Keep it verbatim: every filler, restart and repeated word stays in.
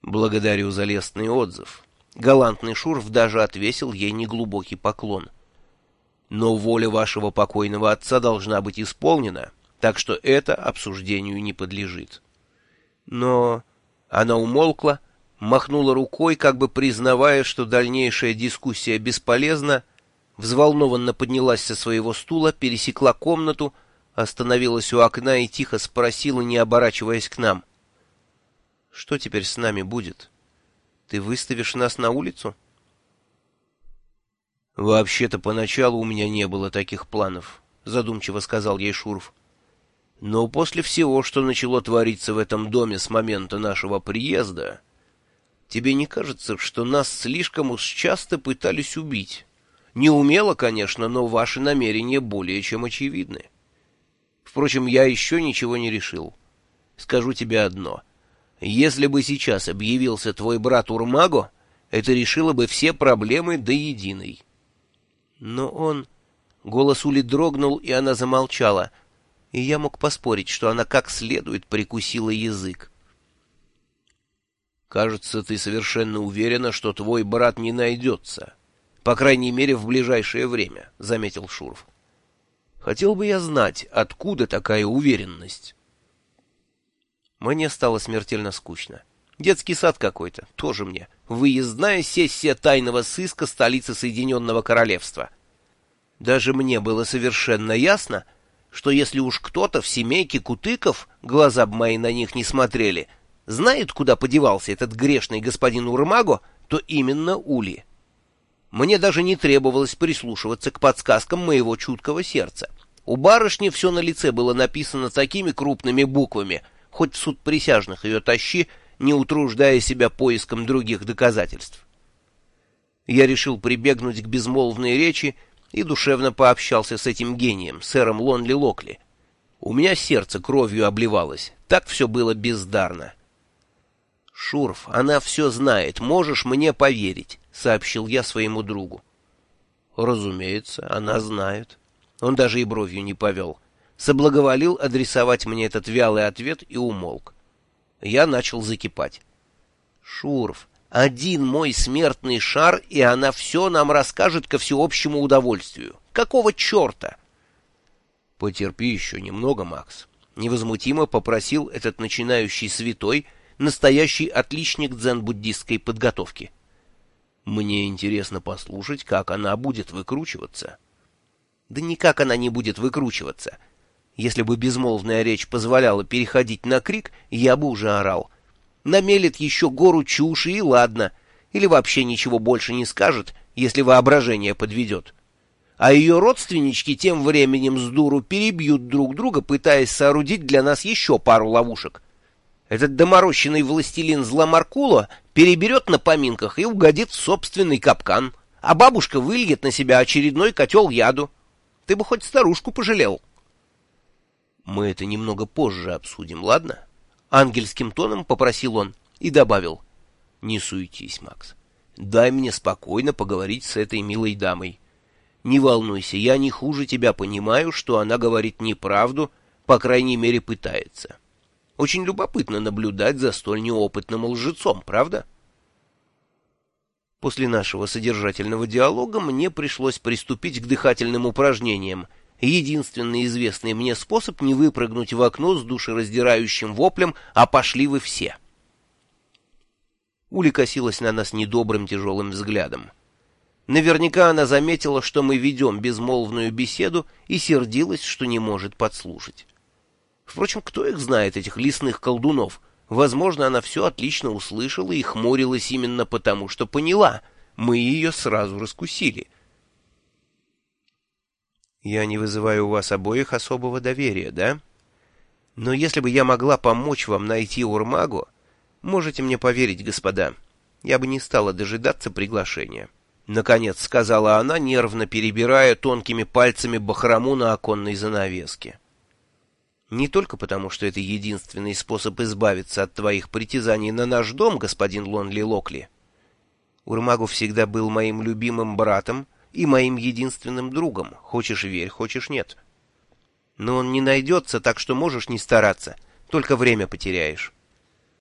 «Благодарю за лестный отзыв». Галантный Шурф даже отвесил ей неглубокий поклон. «Но воля вашего покойного отца должна быть исполнена, так что это обсуждению не подлежит». Но она умолкла, махнула рукой, как бы признавая, что дальнейшая дискуссия бесполезна, взволнованно поднялась со своего стула, пересекла комнату, остановилась у окна и тихо спросила, не оборачиваясь к нам: «Что теперь с нами будет? Ты выставишь нас на улицу?» «Вообще-то поначалу у меня не было таких планов», — задумчиво сказал ей Шурф. «Но после всего, что начало твориться в этом доме с момента нашего приезда, тебе не кажется, что нас слишком уж часто пытались убить? Неумело, конечно, но ваши намерения более чем очевидны. Впрочем, я еще ничего не решил. Скажу тебе одно. Если бы сейчас объявился твой брат Урмаго, это решило бы все проблемы до единой». Но он... Голос Ули дрогнул, и она замолчала, и я мог поспорить, что она как следует прикусила язык. «Кажется, ты совершенно уверена, что твой брат не найдется. По крайней мере, в ближайшее время», — заметил Шурф. «Хотел бы я знать, откуда такая уверенность?» Мне стало смертельно скучно. Детский сад какой-то, тоже мне. Выездная сессия тайного сыска столицы Соединенного Королевства. Даже мне было совершенно ясно, что если уж кто-то в семейке Кутыков, глаза б мои на них не смотрели, знает, куда подевался этот грешный господин Урмаго, то именно Ули. Мне даже не требовалось прислушиваться к подсказкам моего чуткого сердца. У барышни все на лице было написано такими крупными буквами, хоть в суд присяжных ее тащи, не утруждая себя поиском других доказательств. Я решил прибегнуть к безмолвной речи и душевно пообщался с этим гением, сэром Лонли Локли. У меня сердце кровью обливалось, так все было бездарно. «Шурф, она все знает, можешь мне поверить», — сообщил я своему другу. «Разумеется, она знает». Он даже и бровью не повел. Соблаговолил адресовать мне этот вялый ответ и умолк. Я начал закипать. «Шурф, один мой смертный шар, и она все нам расскажет ко всеобщему удовольствию. Какого черта?» «Потерпи еще немного, Макс», — невозмутимо попросил этот начинающий святой, настоящий отличник дзен-буддистской подготовки. «Мне интересно послушать, как она будет выкручиваться». «Да никак она не будет выкручиваться. Если бы безмолвная речь позволяла переходить на крик, я бы уже орал. Намелет еще гору чуши, и ладно. Или вообще ничего больше не скажет, если воображение подведет. А ее родственнички тем временем с дуру перебьют друг друга, пытаясь соорудить для нас еще пару ловушек. Этот доморощенный властелин зла Маркуло переберет на поминках и угодит в собственный капкан, а бабушка выльет на себя очередной котел яду. Ты бы хоть старушку пожалел». «Мы это немного позже обсудим, ладно?» Ангельским тоном попросил он и добавил: «Не суетись, Макс. Дай мне спокойно поговорить с этой милой дамой. Не волнуйся, я не хуже тебя понимаю, что она говорит неправду, по крайней мере пытается. Очень любопытно наблюдать за столь неопытным лжецом, правда?» После нашего содержательного диалога мне пришлось приступить к дыхательным упражнениям. Единственный известный мне способ не выпрыгнуть в окно с душераздирающим воплем «А пошли вы все!». Ули косилась на нас недобрым тяжелым взглядом. Наверняка она заметила, что мы ведем безмолвную беседу, и сердилась, что не может подслушать. Впрочем, кто их знает, этих лесных колдунов? Возможно, она все отлично услышала и хмурилась именно потому, что поняла. Мы ее сразу раскусили. «Я не вызываю у вас обоих особого доверия, да? Но если бы я могла помочь вам найти Урмаго, можете мне поверить, господа, я бы не стала дожидаться приглашения». Наконец сказала она, нервно перебирая тонкими пальцами бахрому на оконной занавеске. «Не только потому, что это единственный способ избавиться от твоих притязаний на наш дом, господин Лонли Локли. Урмаго всегда был моим любимым братом и моим единственным другом, хочешь верь, хочешь нет. Но он не найдется, так что можешь не стараться, только время потеряешь».